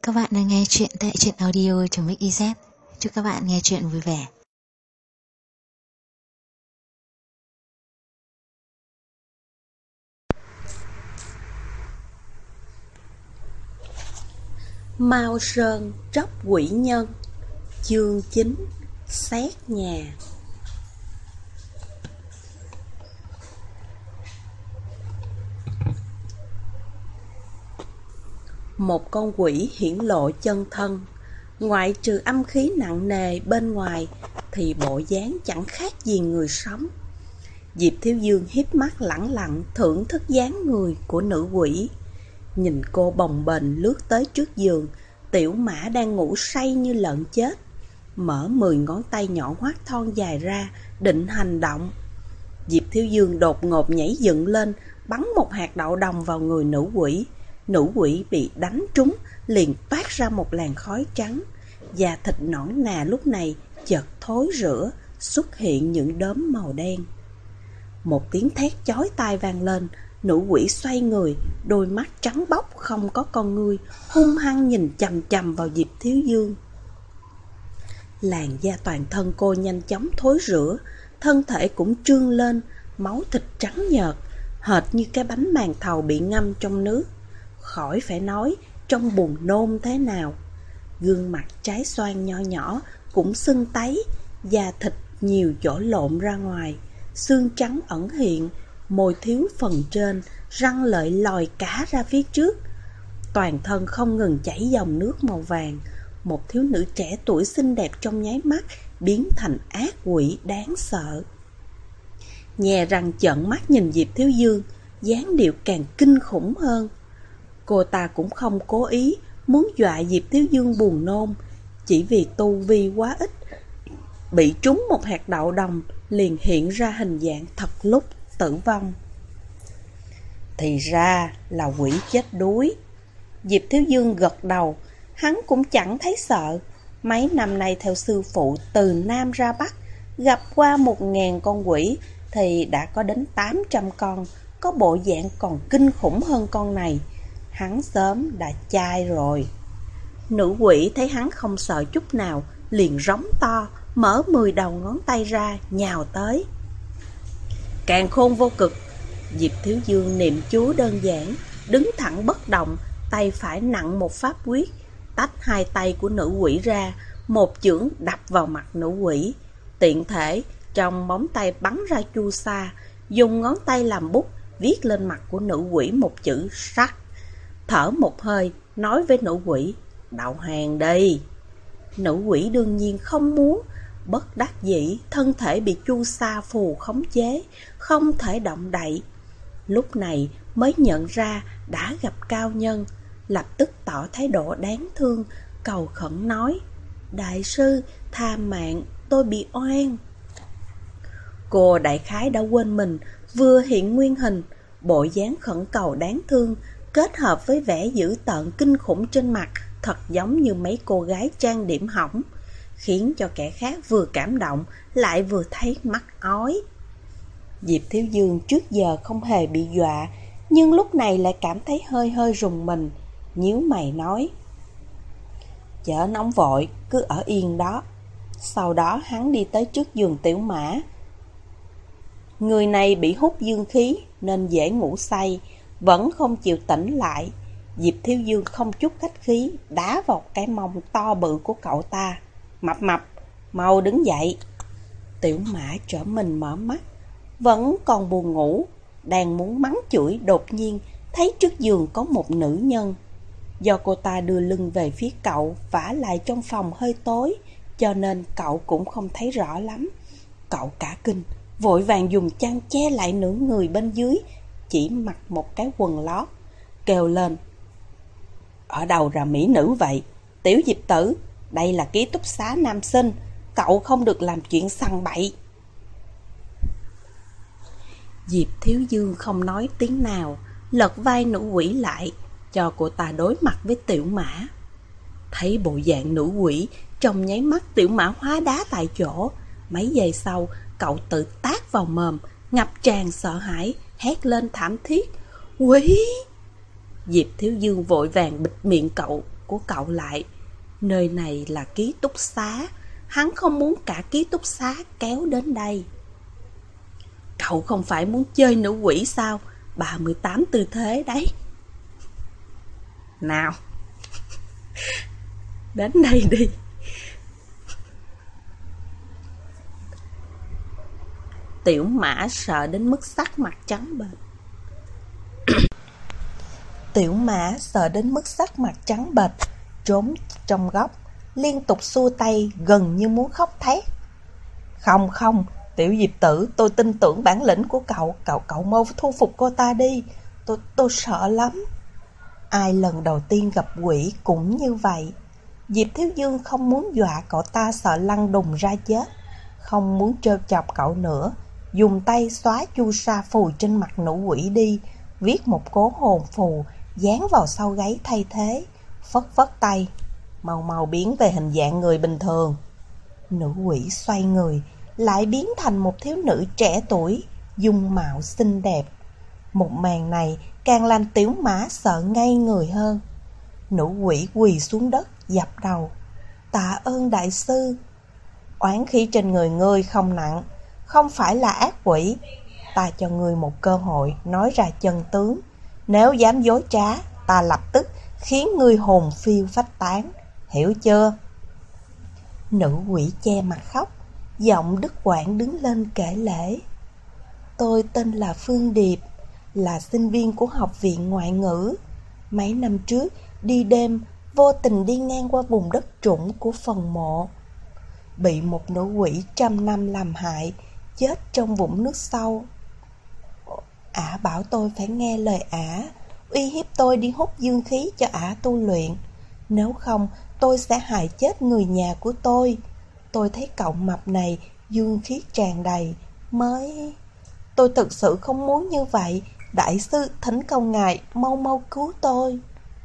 Các bạn đang nghe chuyện tại truyện audio.mix.iz. Chúc các bạn nghe chuyện vui vẻ. Mao Sơn tróc quỷ nhân. Chương 9. Xét nhà. Một con quỷ hiển lộ chân thân, ngoại trừ âm khí nặng nề bên ngoài thì bộ dáng chẳng khác gì người sống. Diệp Thiếu Dương híp mắt lẳng lặng thưởng thức dáng người của nữ quỷ. Nhìn cô bồng bềnh lướt tới trước giường, tiểu mã đang ngủ say như lợn chết, mở 10 ngón tay nhỏ hoắt thon dài ra định hành động. Diệp Thiếu Dương đột ngột nhảy dựng lên, bắn một hạt đậu đồng vào người nữ quỷ. Nữ quỷ bị đánh trúng, liền toát ra một làn khói trắng. Da thịt nõn nà lúc này chợt thối rữa, xuất hiện những đốm màu đen. Một tiếng thét chói tai vang lên, nữ quỷ xoay người, đôi mắt trắng bóc không có con ngươi, hung hăng nhìn chằm chằm vào Diệp Thiếu Dương. Làn da toàn thân cô nhanh chóng thối rữa, thân thể cũng trương lên, máu thịt trắng nhợt, hệt như cái bánh màn thầu bị ngâm trong nước. Khỏi phải nói trong buồn nôn thế nào. Gương mặt trái xoan nho nhỏ cũng sưng tấy, da thịt nhiều chỗ lộn ra ngoài, xương trắng ẩn hiện, môi thiếu phần trên, răng lợi lòi cá ra phía trước. Toàn thân không ngừng chảy dòng nước màu vàng. Một thiếu nữ trẻ tuổi xinh đẹp trong nháy mắt biến thành ác quỷ đáng sợ. Nhè răng trợn mắt nhìn Diệp Thiếu Dương, dáng điệu càng kinh khủng hơn. Cô ta cũng không cố ý muốn dọa Diệp Thiếu Dương buồn nôn, chỉ vì tu vi quá ít, bị trúng một hạt đậu đồng liền hiện ra hình dạng thật lúc tử vong. Thì ra là quỷ chết đuối. Diệp Thiếu Dương gật đầu, hắn cũng chẳng thấy sợ. Mấy năm nay theo sư phụ từ Nam ra Bắc, gặp qua 1000 con quỷ thì đã có đến 800 con, có bộ dạng còn kinh khủng hơn con này. Hắn sớm đã chai rồi. Nữ quỷ thấy hắn không sợ chút nào, liền rống to, mở 10 đầu ngón tay ra, nhào tới. Càn khôn vô cực. Diệp Thiếu Dương niệm chú đơn giản, đứng thẳng bất động, tay phải nặng một pháp quyết, tách hai tay của nữ quỷ ra, một chưởng đập vào mặt nữ quỷ. Tiện thể trong móng tay bắn ra chu sa, dùng ngón tay làm bút, viết lên mặt của nữ quỷ một chữ sắc. Thở một hơi, nói với nữ quỷ, đầu hàng đi. Nữ quỷ đương nhiên không muốn, bất đắc dĩ, thân thể bị chu sa phù khống chế, không thể động đậy. Lúc này mới nhận ra đã gặp cao nhân, lập tức tỏ thái độ đáng thương, cầu khẩn nói, đại sư, tha mạng, tôi bị oan. Cô đại khái đã quên mình, vừa hiện nguyên hình, bộ dáng khẩn cầu đáng thương, kết hợp với vẻ dữ tợn kinh khủng trên mặt, thật giống như mấy cô gái trang điểm hỏng, khiến cho kẻ khác vừa cảm động, lại vừa thấy mắt ói. Diệp Thiếu Dương trước giờ không hề bị dọa, nhưng lúc này lại cảm thấy hơi hơi rùng mình, nhíu mày nói, chớ nóng vội, cứ ở yên đó. Sau đó hắn đi tới trước giường tiểu mã. Người này bị hút dương khí nên dễ ngủ say, vẫn không chịu tỉnh lại. Diệp Thiếu Dương không chút khách khí đá vào cái mông to bự của cậu ta. Mập mập, mau đứng dậy. Tiểu mã trở mình mở mắt, vẫn còn buồn ngủ, đang muốn mắng chửi, đột nhiên thấy trước giường có một nữ nhân. Do cô ta đưa lưng về phía cậu, vả lại trong phòng hơi tối, cho nên cậu cũng không thấy rõ lắm. Cậu cả kinh, vội vàng dùng chăn che lại nửa người bên dưới, chỉ mặc một cái quần lót, kêu lên, ở đâu ra mỹ nữ vậy? Tiểu Diệp tử, đây là ký túc xá nam sinh, cậu không được làm chuyện sằng bậy. Diệp Thiếu Dương không nói tiếng nào, lật vai nữ quỷ lại, cho cô ta đối mặt với tiểu mã. Thấy bộ dạng nữ quỷ, trong nháy mắt tiểu mã hóa đá tại chỗ. Mấy giây sau, cậu tự tát vào mồm, ngập tràn sợ hãi, hét lên thảm thiết, quỷ! Diệp Thiếu Dương vội vàng bịt miệng cậu, của cậu lại. Nơi này là ký túc xá, hắn không muốn cả ký túc xá kéo đến đây. Cậu không phải muốn chơi nữ quỷ sao? 38 tư thế đấy. Nào, đến đây đi. Tiểu Mã sợ đến mức sắc mặt trắng bệch. Tiểu Mã sợ đến mức sắc mặt trắng bệch, trốn trong góc, liên tục xua tay gần như muốn khóc thét. Không, Tiểu Diệp Tử, tôi tin tưởng bản lĩnh của cậu mau thu phục cô ta đi, tôi sợ lắm. Ai lần đầu tiên gặp quỷ cũng như vậy. Diệp Thiếu Dương không muốn dọa cậu ta sợ lăn đùng ra chết, không muốn trêu chọc cậu nữa, dùng tay xóa chu sa phù trên mặt nữ quỷ đi, viết một cố hồn phù, dán vào sau gáy thay thế, phất tay, mau biến về hình dạng người bình thường. Nữ quỷ xoay người, lại biến thành một thiếu nữ trẻ tuổi, dung mạo xinh đẹp. Một màn này càng làm Tiểu Mã sợ ngay người hơn. Nữ quỷ quỳ xuống đất dập đầu. Tạ ơn đại sư. Oán khí trên người ngươi không nặng, không phải là ác quỷ. Ta cho ngươi một cơ hội nói ra chân tướng. Nếu dám dối trá, ta lập tức khiến ngươi hồn phiêu phách tán, hiểu chưa? Nữ quỷ che mặt khóc, giọng đứt quãng đứng lên kể lể. Tôi tên là Phương Điệp, là sinh viên của học viện ngoại ngữ. Mấy năm trước, đi đêm, vô tình đi ngang qua vùng đất trũng của phần mộ. Bị một nữ quỷ 100 năm làm hại, chết trong vũng nước sâu. Ả bảo tôi phải nghe lời ả, uy hiếp tôi đi hút dương khí cho ả tu luyện. Nếu không, tôi sẽ hại chết người nhà của tôi. Tôi thấy cậu mập này dương khí tràn đầy, Tôi thực sự không muốn như vậy. Đại sư, thỉnh cầu ngài mau cứu tôi.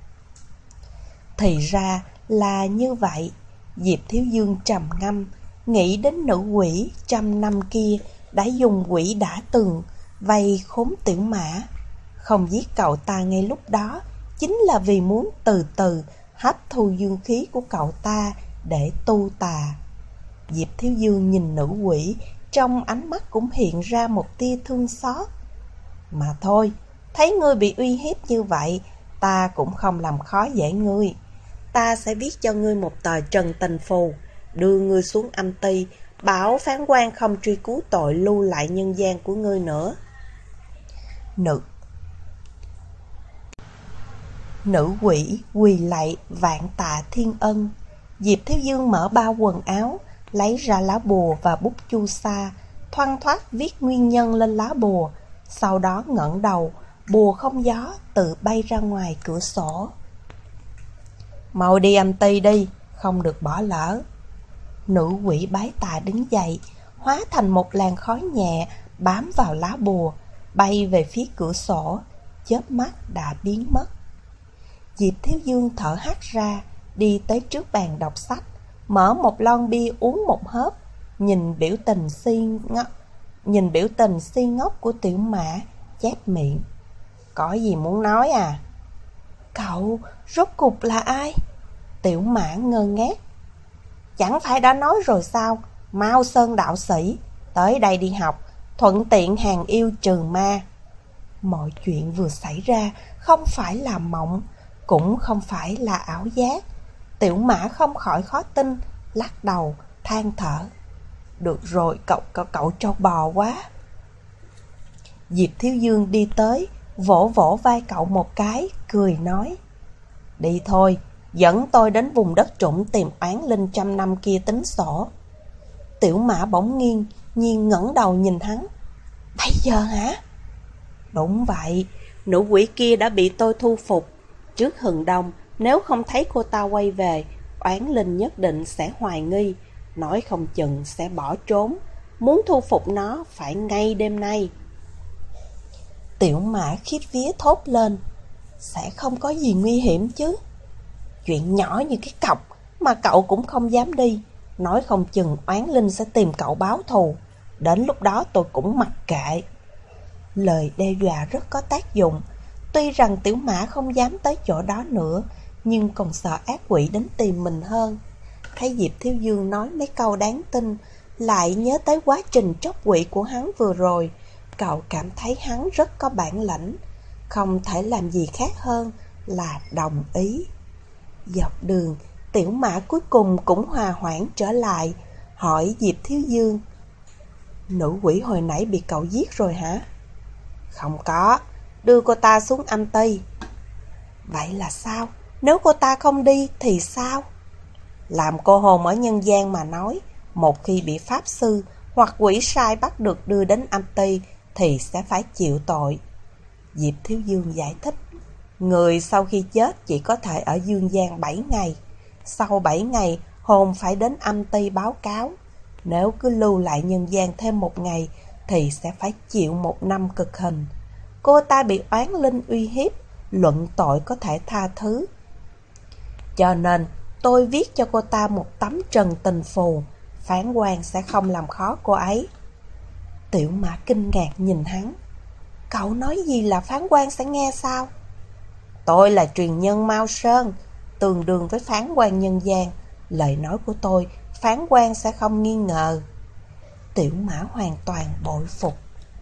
Thì ra là như vậy. Diệp Thiếu Dương trầm ngâm, nghĩ đến nữ quỷ 100 năm kia đã dùng quỷ đã từng vây khốn Tiểu Mã. Không giết cậu ta ngay lúc đó chính là vì muốn từ từ hấp thu dương khí của cậu ta để tu tà. Diệp Thiếu Dương nhìn nữ quỷ, trong ánh mắt cũng hiện ra một tia thương xót. Mà thôi, thấy ngươi bị uy hiếp như vậy, ta cũng không làm khó dễ ngươi. Ta sẽ viết cho ngươi một tờ trần tình phù, đưa ngươi xuống âm ty, bảo phán quan không truy cứu tội lưu lại nhân gian của ngươi nữa. Nữ quỷ quỳ lạy vạn tạ thiên ân. Diệp Thiếu Dương mở bao quần áo, lấy ra lá bùa và bút chu sa, thoăn thoắt viết nguyên nhân lên lá bùa. Sau đó ngẩng đầu, bùa không gió tự bay ra ngoài cửa sổ. Mau đi âm ty đi, không được bỏ lỡ. Nữ quỷ bái tạ đứng dậy, hóa thành một làn khói nhẹ bám vào lá bùa, bay về phía cửa sổ, chớp mắt đã biến mất. Diệp Thiếu Dương thở hắt ra, đi tới trước bàn đọc sách, mở một lon bia uống một hớp, nhìn biểu tình si ngốc của Tiểu Mã, chép miệng. Có gì muốn nói à? Cậu rốt cục là ai? Tiểu Mã ngơ ngác. Chẳng phải đã nói rồi sao? Mao Sơn đạo sĩ tới đây đi học, thuận tiện hàng yêu trừ ma. Mọi chuyện vừa xảy ra không phải là mộng, cũng không phải là ảo giác. Tiểu Mã không khỏi khó tin, lắc đầu, than thở. Được rồi, cậu trâu bò quá. Diệp Thiếu Dương đi tới, vỗ vỗ vai cậu một cái, cười nói. Đi thôi, dẫn tôi đến vùng đất trũng tìm oán linh 100 năm kia tính sổ. Tiểu Mã bỗng nhiên ngẩng đầu nhìn hắn. Bây giờ hả? Đúng vậy, nữ quỷ kia đã bị tôi thu phục. Trước hừng đông, nếu không thấy cô ta quay về, oán linh nhất định sẽ hoài nghi, nói không chừng sẽ bỏ trốn. Muốn thu phục nó phải ngay đêm nay. Tiểu Mã khiếp vía thốt lên. Sẽ không có gì nguy hiểm chứ? Chuyện nhỏ như cái cọc mà cậu cũng không dám đi, nói không chừng oán linh sẽ tìm cậu báo thù. Đến lúc đó tôi cũng mặc kệ. Lời đe dọa rất có tác dụng. Tuy rằng Tiểu Mã không dám tới chỗ đó nữa, nhưng còn sợ ác quỷ đến tìm mình hơn. Thấy Diệp Thiếu Dương nói mấy câu đáng tin, lại nhớ tới quá trình tróc quỷ của hắn vừa rồi, cậu cảm thấy hắn rất có bản lĩnh, không thể làm gì khác hơn là đồng ý. Dọc đường, Tiểu Mã cuối cùng cũng hòa hoãn trở lại, hỏi Diệp Thiếu Dương: Nữ quỷ hồi nãy bị cậu giết rồi hả? Không có, đưa cô ta xuống âm ty. Vậy là sao? Nếu cô ta không đi thì sao? Làm cô hồn ở nhân gian mà nói, một khi bị pháp sư hoặc quỷ sai bắt được đưa đến âm ty thì sẽ phải chịu tội. Diệp Thiếu Dương giải thích, người sau khi chết chỉ có thể ở dương gian 7 ngày. Sau 7 ngày, hồn phải đến âm ty báo cáo. Nếu cứ lưu lại nhân gian thêm 1 ngày thì sẽ phải chịu 1 năm cực hình. Cô ta bị oán linh uy hiếp, luận tội có thể tha thứ. Cho nên tôi viết cho cô ta một tấm trần tình phù, phán quan sẽ không làm khó cô ấy. Tiểu Mã kinh ngạc nhìn hắn. Cậu nói gì là phán quan sẽ nghe sao? Tôi là truyền nhân Mao Sơn, tương đương với phán quan nhân gian. Lời nói của tôi, phán quan sẽ không nghi ngờ. Tiểu Mã hoàn toàn bội phục.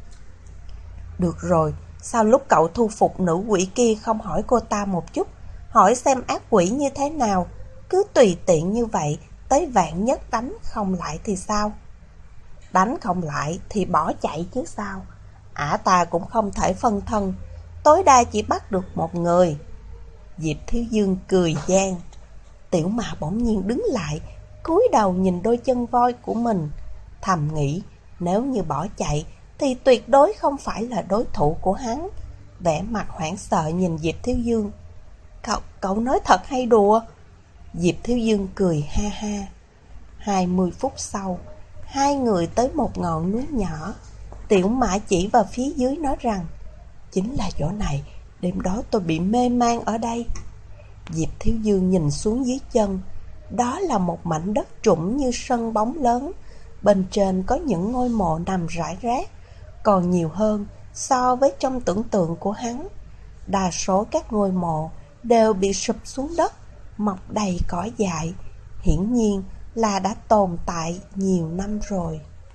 Được rồi, sao lúc cậu thu phục nữ quỷ kia không hỏi cô ta một chút, hỏi xem ác quỷ như thế nào? Cứ tùy tiện như vậy, tới vạn nhất đánh không lại thì sao? Đánh không lại thì bỏ chạy chứ sao? Ả ta cũng không thể phân thân, tối đa chỉ bắt được một người. Diệp Thiếu Dương cười gian. Tiểu Mã bỗng nhiên đứng lại, cúi đầu nhìn đôi chân voi của mình, thầm nghĩ nếu như bỏ chạy thì tuyệt đối không phải là đối thủ của hắn. Vẻ mặt hoảng sợ nhìn Diệp Thiếu Dương. Cậu nói thật hay đùa? Diệp Thiếu Dương cười ha ha. 20 phút sau, hai người tới một ngọn núi nhỏ. Tiểu Mã chỉ vào phía dưới nói rằng, chính là chỗ này, đêm đó tôi bị mê man ở đây. Diệp Thiếu Dương nhìn xuống dưới chân. Đó là một mảnh đất trũng như sân bóng lớn. Bên trên có những ngôi mộ nằm rải rác, còn nhiều hơn so với trong tưởng tượng của hắn. Đa số các ngôi mộ đều bị sụp xuống đất, mọc đầy cỏ dại, hiển nhiên là đã tồn tại nhiều năm rồi.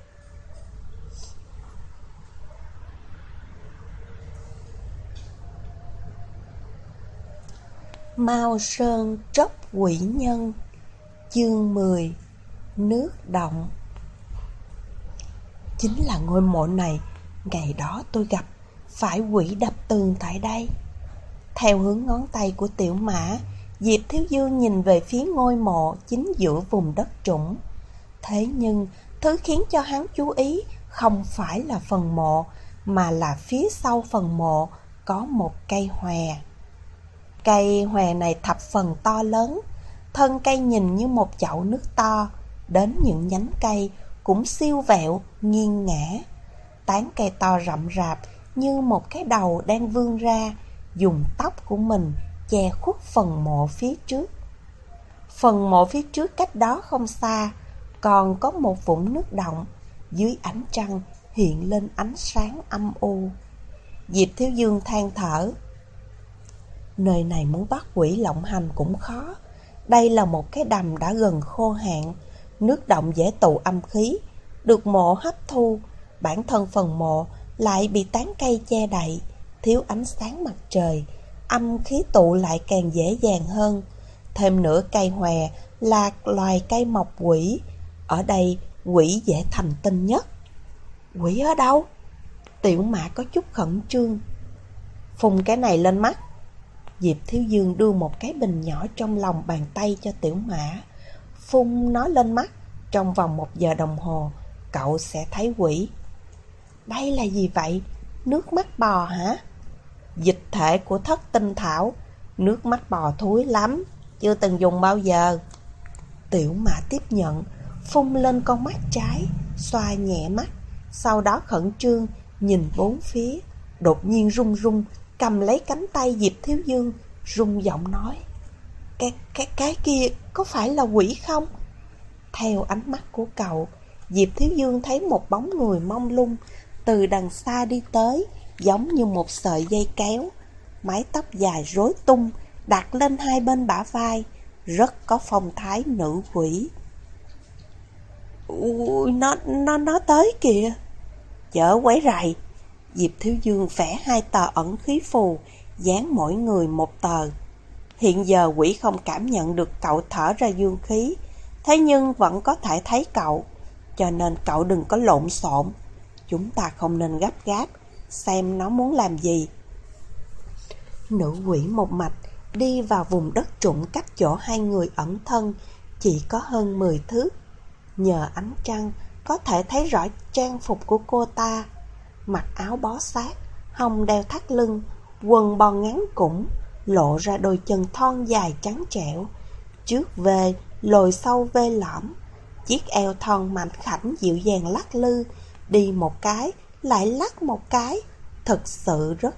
Mao Sơn tróc quỷ nhân. Chương 10. Nước động. Chính là ngôi mộ này, ngày đó tôi gặp phải quỷ đập tường tại đây. Theo hướng ngón tay của Tiểu Mã, Diệp Thiếu Dương nhìn về phía ngôi mộ chính giữa vùng đất trũng. Thế nhưng, thứ khiến cho hắn chú ý không phải là phần mộ, mà là phía sau phần mộ có một cây hòe. Cây hòe này thập phần to lớn, thân cây nhìn như một chậu nước to, đến những nhánh cây cũng siêu vẹo, nghiêng ngã. Tán cây to rậm rạp như một cái đầu đang vươn ra, dùng tóc của mình che khuất phần mộ phía trước. Phần mộ phía trước cách đó không xa, còn có một vũng nước động, dưới ánh trăng hiện lên ánh sáng âm u. Diệp Thiếu Dương than thở. Nơi này muốn bắt quỷ lộng hành cũng khó. Đây là một cái đầm đã gần khô hạn, nước động dễ tụ âm khí, được mộ hấp thu. Bản thân phần mộ lại bị tán cây che đậy, thiếu ánh sáng mặt trời, âm khí tụ lại càng dễ dàng hơn. Thêm nữa cây hòe là loài cây mọc quỷ, ở đây quỷ dễ thành tinh nhất. Quỷ ở đâu? Tiểu Mã có chút khẩn trương. Phun cái này lên mắt. Diệp Thiếu Dương đưa một cái bình nhỏ trong lòng bàn tay cho Tiểu Mã. Phun nó lên mắt, trong vòng 1 giờ đồng hồ cậu sẽ thấy quỷ. Đây là gì vậy? Nước mắt bò hả? Dịch thể của thất tinh thảo. Nước mắt bò thúi lắm, chưa từng dùng bao giờ. Tiểu Mã tiếp nhận, phun lên con mắt trái, xoa nhẹ mắt, sau đó khẩn trương nhìn bốn phía, đột nhiên run run cầm lấy cánh tay Diệp Thiếu Dương, run giọng nói: Cái kia có phải là quỷ không? Theo ánh mắt của cậu, Diệp Thiếu Dương thấy một bóng người mông lung từ đằng xa đi tới, giống như một sợi dây kéo. Mái tóc dài rối tung, đặt lên hai bên bả vai, rất có phong thái nữ quỷ. Ui, nó tới kìa. Chớ quấy rầy. Diệp Thiếu Dương vẽ hai tờ ẩn khí phù, dán mỗi người một tờ. Hiện giờ quỷ không cảm nhận được cậu thở ra dương khí, thế nhưng vẫn có thể thấy cậu, cho nên cậu đừng có lộn xộn. Chúng ta không nên gấp gáp, xem nó muốn làm gì. Nữ quỷ một mạch đi vào vùng đất trũng cách chỗ hai người ẩn thân chỉ có hơn 10 thước. Nhờ ánh trăng có thể thấy rõ trang phục của cô ta. Mặc áo bó sát, hông đeo thắt lưng, quần bò ngắn củng, lộ ra đôi chân thon dài trắng trẻo. Trước về, lồi sâu vê lõm, chiếc eo thon mảnh khảnh dịu dàng lắc lư, đi một cái, lại lắc một cái, thật sự rất.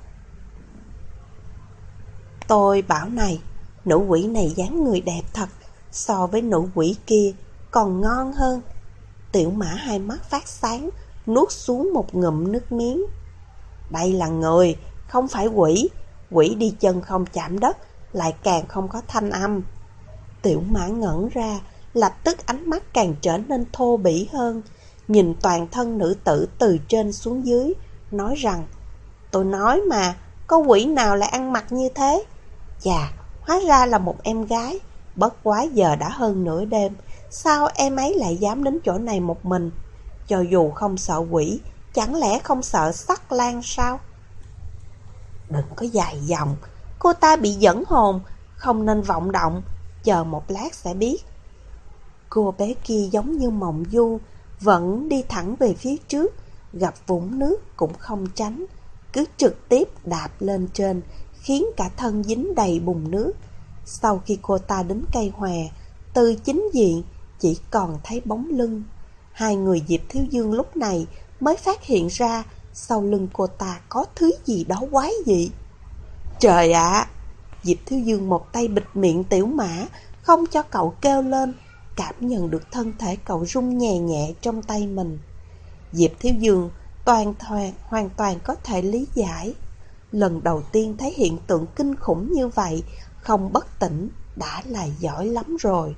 Tôi bảo này, nữ quỷ này dáng người đẹp thật, so với nữ quỷ kia còn ngon hơn. Tiểu Mã hai mắt phát sáng, nuốt xuống một ngụm nước miếng. Đây là người, không phải quỷ. Quỷ đi chân không chạm đất, lại càng không có thanh âm. Tiểu Mã ngẩn ra, lập tức ánh mắt càng trở nên thô bỉ hơn, nhìn toàn thân nữ tử từ trên xuống dưới, nói rằng: tôi nói mà, có quỷ nào lại ăn mặc như thế? Chà, hóa ra là một em gái. Bất quá giờ đã hơn nửa đêm, sao em ấy lại dám đến chỗ này một mình? Cho dù không sợ quỷ, chẳng lẽ không sợ sắc lang sao? Đừng có dài dòng, cô ta bị dẫn hồn, không nên vọng động, chờ một lát sẽ biết. Cô bé kia giống như mộng du, vẫn đi thẳng về phía trước, gặp vũng nước cũng không tránh, cứ trực tiếp đạp lên trên, khiến cả thân dính đầy bùn nước. Sau khi cô ta đến cây hòe, từ chính diện chỉ còn thấy bóng lưng. Hai người Diệp Thiếu Dương lúc này mới phát hiện ra sau lưng cô ta có thứ gì đó quái dị. Trời ạ! Diệp Thiếu Dương một tay bịt miệng Tiểu Mã, không cho cậu kêu lên, cảm nhận được thân thể cậu rung nhẹ nhẹ trong tay mình. Diệp Thiếu Dương hoàn toàn có thể lý giải. Lần đầu tiên thấy hiện tượng kinh khủng như vậy, không bất tỉnh đã là giỏi lắm rồi.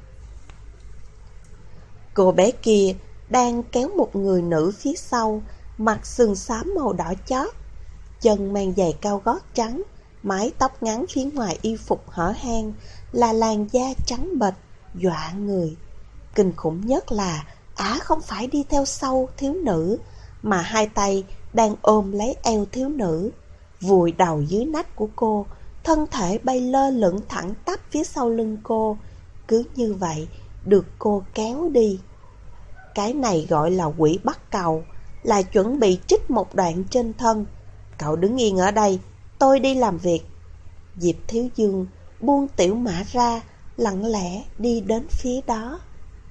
Cô bé kia đang kéo một người nữ phía sau, mặc sườn xám màu đỏ chót, chân mang giày cao gót trắng, mái tóc ngắn phía ngoài y phục hở hang là làn da trắng bệch, dọa người. Kinh khủng nhất là Á không phải đi theo sau thiếu nữ, mà hai tay đang ôm lấy eo thiếu nữ, vùi đầu dưới nách của cô, thân thể bay lơ lửng thẳng tắp phía sau lưng cô, cứ như vậy được cô kéo đi. Cái này gọi là quỷ bắt cầu, là chuẩn bị trích một đoạn trên thân. Cậu đứng yên ở đây, tôi đi làm việc. Diệp Thiếu Dương buông Tiểu Mã ra, lặng lẽ đi đến phía đó.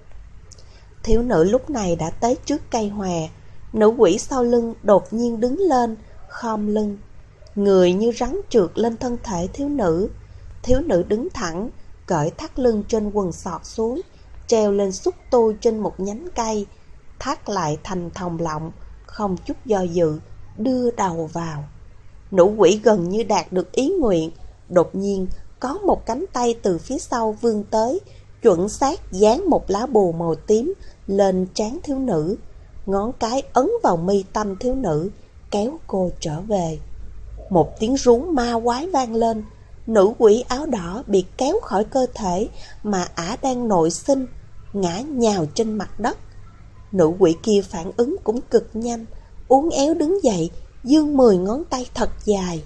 Thiếu nữ lúc này đã tới trước cây hòe. Nữ quỷ sau lưng đột nhiên đứng lên, khom lưng, người như rắn trượt lên thân thể thiếu nữ. Thiếu nữ đứng thẳng, cởi thắt lưng trên quần sọt xuống, treo lên xúc tu trên một nhánh cây, thắt lại thành thòng lọng, không chút do dự, đưa đầu vào. Nữ quỷ gần như đạt được ý nguyện, đột nhiên có một cánh tay từ phía sau vươn tới, chuẩn xác dán một lá bùa màu tím lên trán thiếu nữ, ngón cái ấn vào mi tâm thiếu nữ, kéo cô trở về. Một tiếng rú ma quái vang lên, nữ quỷ áo đỏ bị kéo khỏi cơ thể mà ả đang nội sinh, ngã nhào trên mặt đất. Nữ quỷ kia phản ứng cũng cực nhanh, uốn éo đứng dậy, giương 10 ngón tay thật dài,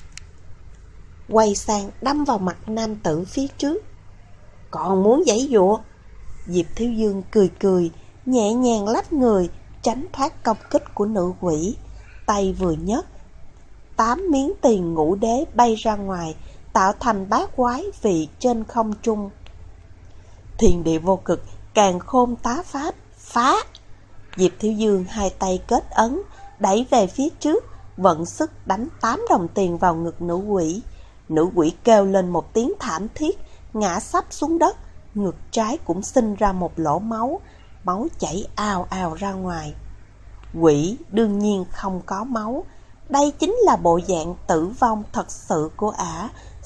quay sang đâm vào mặt nam tử phía trước. Còn muốn giãy giụa? Diệp Thiếu Dương cười cười, nhẹ nhàng lách người, tránh thoát công kích của nữ quỷ. Tay vừa nhấc, 8 miếng tiền ngũ đế bay ra ngoài, tạo thành bát quái vị trên không trung. Thiên địa vô cực, càn khôn tá pháp, phá! Diệp Thiếu Dương hai tay kết ấn, đẩy về phía trước, vận sức đánh 8 đồng tiền vào ngực nữ quỷ. Nữ quỷ kêu lên một tiếng thảm thiết, ngã sấp xuống đất, ngực trái cũng sinh ra một lỗ máu, máu chảy ào ào ra ngoài. Quỷ đương nhiên không có máu, đây chính là bộ dạng tử vong thật sự của ả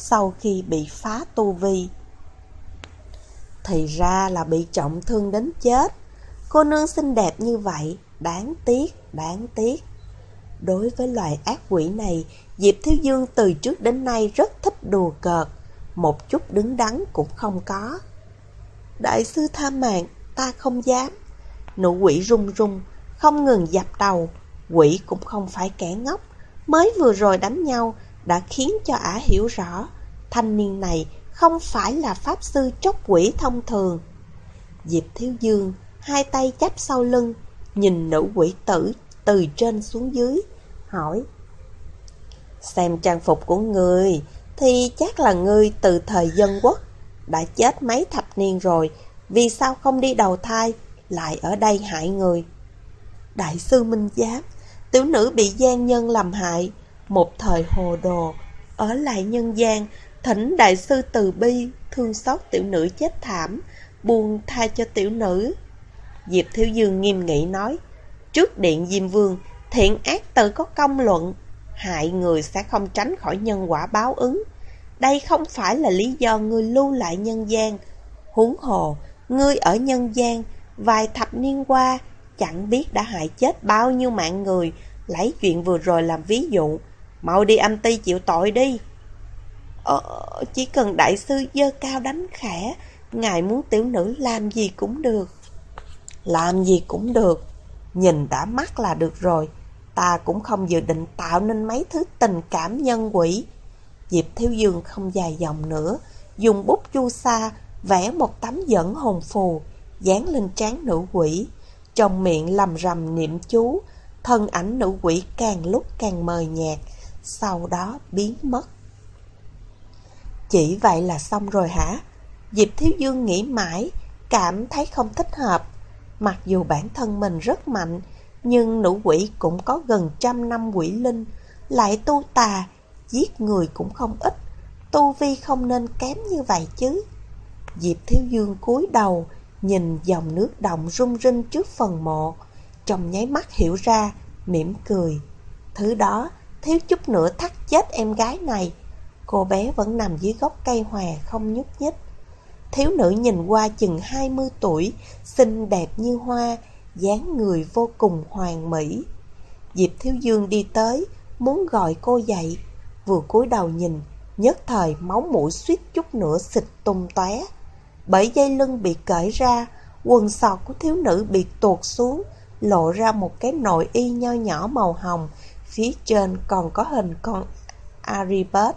sau khi bị phá tu vi. Thì ra là bị trọng thương đến chết. Cô nương xinh đẹp như vậy, đáng tiếc, đáng tiếc. Đối với loài ác quỷ này, Diệp Thiếu Dương từ trước đến nay rất thích đùa cợt, một chút đứng đắn cũng không có. Đại sư tha mạng, ta không dám. Nữ quỷ run run, không ngừng dập đầu. Quỷ cũng không phải kẻ ngốc, mới vừa rồi đánh nhau đã khiến cho ả hiểu rõ thanh niên này không phải là pháp sư tróc quỷ thông thường. Diệp Thiếu Dương hai tay chắp sau lưng, nhìn nữ quỷ tử từ trên xuống dưới, hỏi: Xem trang phục của ngươi thì chắc là ngươi từ thời Dân Quốc, đã chết mấy thập niên rồi, vì sao không đi đầu thai, lại ở đây hại người? Đại sư minh giám, tiểu nữ bị gian nhân làm hại, một thời hồ đồ, ở lại nhân gian, thỉnh đại sư từ bi, thương xót tiểu nữ chết thảm, buông tha cho tiểu nữ. Diệp Thiếu Dương nghiêm nghị nói: Trước điện Diêm Vương, thiện ác tự có công luận, hại người sẽ không tránh khỏi nhân quả báo ứng. Đây không phải là lý do ngươi lưu lại nhân gian. Huống hồ, ngươi ở nhân gian vài thập niên qua, chẳng biết đã hại chết bao nhiêu mạng người, lấy chuyện vừa rồi làm ví dụ. Mau đi âm ty chịu tội đi. Chỉ cần đại sư giơ cao đánh khẽ, ngài muốn tiểu nữ làm gì cũng được. Làm gì cũng được, nhìn đã mắt là được rồi. Ta cũng không dự định tạo nên mấy thứ tình cảm nhân quỷ. Diệp Thiếu Dương không dài dòng nữa, dùng bút chu sa vẽ một tấm dẫn hồn phù, dán lên trán nữ quỷ, trong miệng lầm rầm niệm chú. Thân ảnh nữ quỷ càng lúc càng mờ nhạt, sau đó biến mất. Chỉ vậy là xong rồi hả? Diệp Thiếu Dương nghĩ mãi, cảm thấy không thích hợp. Mặc dù bản thân mình rất mạnh, nhưng nữ quỷ cũng có gần 100 năm quỷ linh, lại tu tà, giết người cũng không ít. Tu vi không nên kém như vậy chứ. Diệp Thiếu Dương cúi đầu, nhìn dòng nước động rung rinh trước phần mộ, trong nháy mắt hiểu ra, mỉm cười. Thứ đó thiếu chút nữa thắt chết em gái này. Cô bé vẫn nằm dưới gốc cây hòa không nhúc nhích. Thiếu nữ nhìn qua chừng 20 tuổi, xinh đẹp như hoa, dáng người vô cùng hoàn mỹ. Diệp Thiếu Dương đi tới, muốn gọi cô dậy. Vừa cúi đầu nhìn, nhất thời máu mũi suýt chút nữa xịt tung tóe. Bởi dây lưng bị cởi ra, quần sọt của thiếu nữ bị tuột xuống, lộ ra một cái nội y nho nhỏ màu hồng, phía trên còn có hình con Aribet.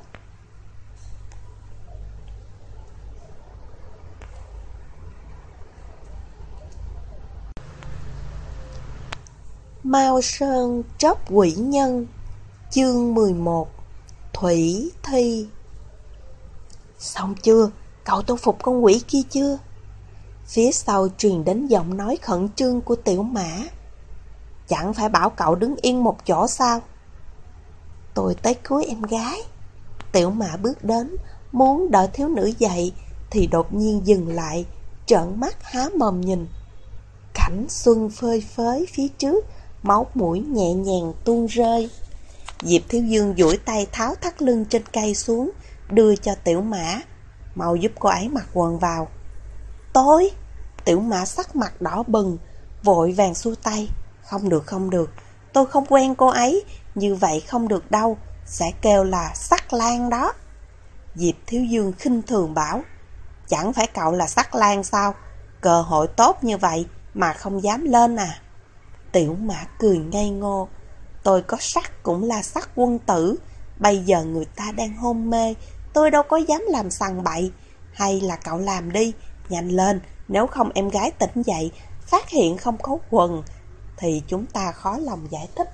Mao Sơn tróc quỷ nhân. Chương 11. Thủy thi. Xong chưa? Cậu tu phục con quỷ kia chưa? Phía sau truyền đến giọng nói khẩn trương của Tiểu Mã. Chẳng phải bảo cậu đứng yên một chỗ sao? Tôi tới cưới em gái. Tiểu Mã bước đến, muốn đợi thiếu nữ dậy, thì đột nhiên dừng lại, trợn mắt há mồm nhìn. Cảnh xuân phơi phới phía trước, máu mũi nhẹ nhàng tuôn rơi. Diệp Thiếu Dương duỗi tay tháo thắt lưng trên cây xuống, đưa cho Tiểu Mã. Mau giúp cô ấy mặc quần vào. Tôi? Tiểu Mã sắc mặt đỏ bừng, vội vàng xua tay. Không được, không được, tôi không quen cô ấy, như vậy không được đâu, sẽ kêu là sắc lang đó. Diệp Thiếu Dương khinh thường bảo. Chẳng phải cậu là sắc lang sao? Cơ hội tốt như vậy mà không dám lên à? Tiểu Mã cười ngây ngô. Tôi có sắc cũng là sắc quân tử. Bây giờ người ta đang hôn mê, tôi đâu có dám làm sằng bậy. Hay là cậu làm đi, nhanh lên. Nếu không em gái tỉnh dậy, phát hiện không có quần, thì chúng ta khó lòng giải thích.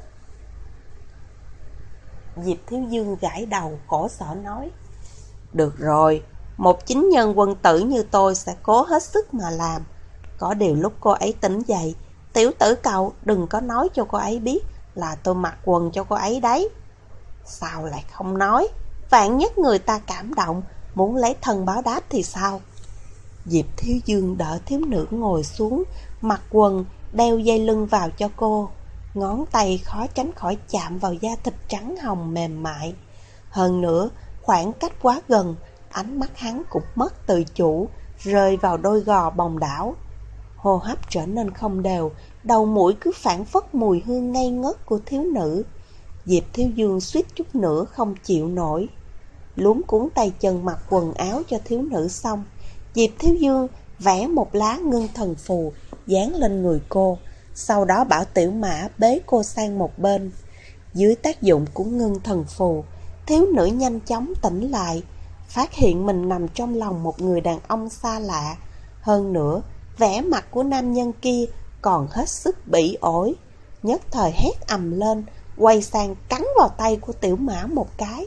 Diệp Thiếu Dương gãi đầu khổ sở nói. Được rồi, một chính nhân quân tử như tôi sẽ cố hết sức mà làm. Có điều lúc cô ấy tỉnh dậy, tiểu tử cậu đừng có nói cho cô ấy biết là tôi mặc quần cho cô ấy đấy. Sao lại không nói? Vạn nhất người ta cảm động, muốn lấy thân báo đáp thì sao? Diệp Thiếu Dương đỡ thiếu nữ ngồi xuống, mặc quần, đeo dây lưng vào cho cô. Ngón tay khó tránh khỏi chạm vào da thịt trắng hồng mềm mại. Hơn nữa, Khoảng cách quá gần, ánh mắt hắn cũng mất tự chủ, rơi vào đôi gò bồng đảo. Hô hấp trở nên không đều, đầu mũi cứ phảng phất mùi hương ngây ngất của thiếu nữ. Diệp Thiếu Dương suýt chút nữa không chịu nổi. Luống cuốn tay chân mặc quần áo cho thiếu nữ xong, Diệp Thiếu Dương vẽ một lá ngưng thần phù dán lên người cô, sau đó bảo Tiểu Mã bế cô sang một bên. Dưới tác dụng của ngưng thần phù, thiếu nữ nhanh chóng tỉnh lại, phát hiện mình nằm trong lòng một người đàn ông xa lạ. Hơn nữa, vẻ mặt của nam nhân kia còn hết sức bỉ ổi. Nhất thời hét ầm lên, quay sang cắn vào tay của Tiểu Mã một cái.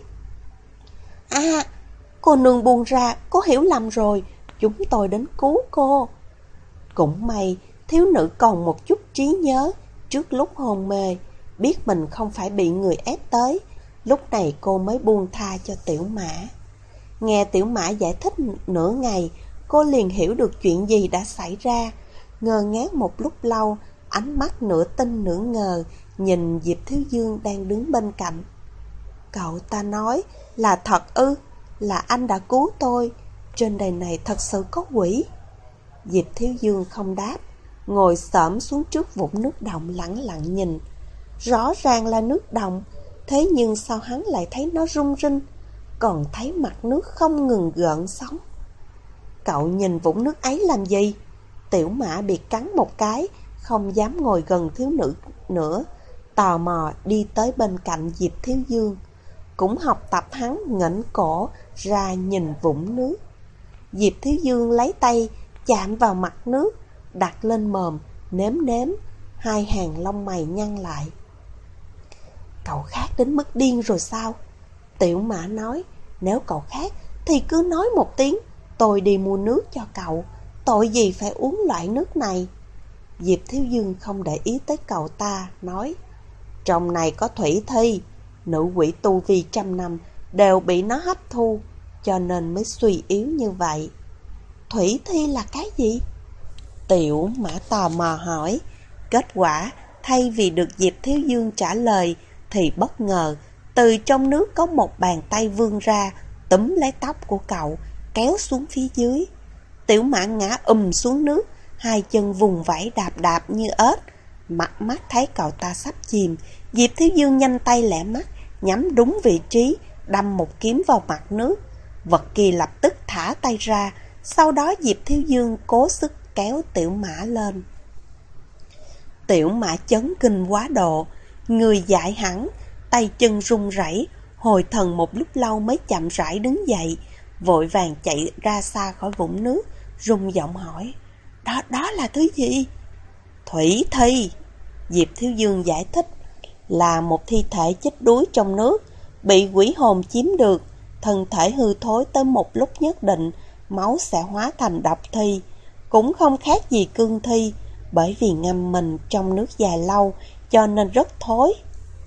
Cô nương buông ra, cô hiểu lầm rồi, chúng tôi đến cứu cô. Cũng may, thiếu nữ còn một chút trí nhớ trước lúc hôn mê, biết mình không phải bị người ép tới. Lúc này cô mới buông tha cho Tiểu Mã. Nghe Tiểu Mã giải thích nửa ngày, cô liền hiểu được chuyện gì đã xảy ra. Ngơ ngác một lúc lâu, ánh mắt nửa tin nửa ngờ nhìn Diệp Thiếu Dương đang đứng bên cạnh. Cậu ta nói là thật ư? Là anh đã cứu tôi? Trên đời này thật sự có quỷ? Diệp Thiếu Dương không đáp, ngồi xổm xuống trước vũng nước động lẳng lặng nhìn. Rõ ràng là nước động, thế nhưng sao hắn lại thấy nó rung rinh, còn thấy mặt nước không ngừng gợn sóng. Cậu nhìn vũng nước ấy làm gì? Tiểu Mã bị cắn một cái, không dám ngồi gần thiếu nữ nữa, tò mò đi tới bên cạnh Diệp Thiếu Dương, cũng học tập hắn ngẩng cổ ra nhìn vũng nước. Diệp Thiếu Dương lấy tay chạm vào mặt nước, đặt lên mồm, nếm nếm, hai hàng lông mày nhăn lại. Cậu khát đến mức điên rồi sao? Tiểu Mã nói, nếu cậu khát thì cứ nói một tiếng, tôi đi mua nước cho cậu, tội gì phải uống loại nước này. Diệp Thiếu Dương không để ý tới cậu ta, nói, trong này có thủy thi, nữ quỷ tu vi 100 năm đều bị nó hấp thu, cho nên mới suy yếu như vậy. Thủy thi là cái gì? Tiểu Mã tò mò hỏi. Kết quả, thay vì được Diệp Thiếu Dương trả lời, thì bất ngờ, từ trong nước có một bàn tay vươn ra, túm lấy tóc của cậu, kéo xuống phía dưới. Tiểu Mã ngã xuống nước, hai chân vùng vẫy đạp đạp như ếch. Mắt thấy cậu ta sắp chìm, Diệp Thiếu Dương nhanh tay lẹ mắt, nhắm đúng vị trí, đâm một kiếm vào mặt nước. Vật kia lập tức thả tay ra, sau đó Diệp Thiếu Dương cố sức kéo Tiểu Mã lên. Tiểu Mã chấn kinh quá độ, người dại hẳn, tay chân run rẩy, hồi thần một lúc lâu mới chậm rãi đứng dậy, vội vàng chạy ra xa khỏi vũng nước, rung giọng hỏi, đó là thứ gì? Thủy thi, Diệp Thiếu Dương giải thích, là một thi thể chết đuối trong nước, bị quỷ hồn chiếm được, thân thể hư thối tới một lúc nhất định, máu sẽ hóa thành độc thi, cũng không khác gì cương thi, bởi vì ngâm mình trong nước dài lâu, cho nên rất thối.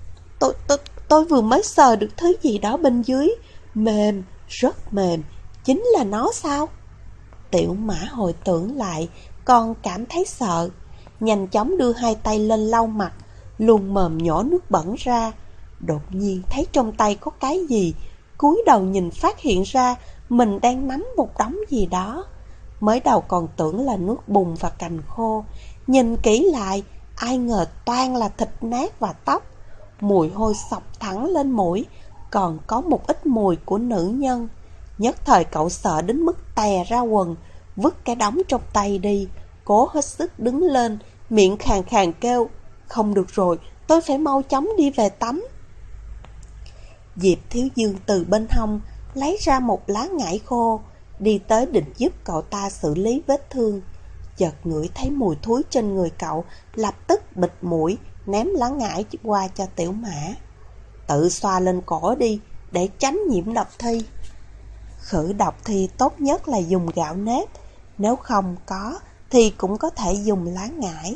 Tôi vừa mới sờ được thứ gì đó bên dưới, mềm, rất mềm, chính là nó sao? Tiểu Mã hồi tưởng lại, còn cảm thấy sợ, nhanh chóng đưa hai tay lên lau mặt, luôn mồm nhổ nước bẩn ra. Đột nhiên thấy trong tay có cái gì, cúi đầu nhìn phát hiện ra mình đang nắm một đống gì đó. Mới đầu còn tưởng là nước bùn và cành khô, nhìn kỹ lại, ai ngờ toan là thịt nát và tóc. Mùi hôi xộc thẳng lên mũi, còn có một ít mùi của nữ nhân. Nhất thời cậu sợ đến mức tè ra quần, vứt cái đống trong tay đi, cố hết sức đứng lên, miệng khàn khàn kêu, không được rồi, tôi phải mau chóng đi về tắm. Diệp Thiếu Dương từ bên hông lấy ra một lá ngải khô, đi tới định giúp cậu ta xử lý vết thương. Chợt ngửi thấy mùi thúi trên người cậu, lập tức bịt mũi, ném lá ngải qua cho Tiểu Mã. Tự xoa lên cổ đi, để tránh nhiễm độc thi. Khử độc thi tốt nhất là dùng gạo nếp, nếu không có thì cũng có thể dùng lá ngải.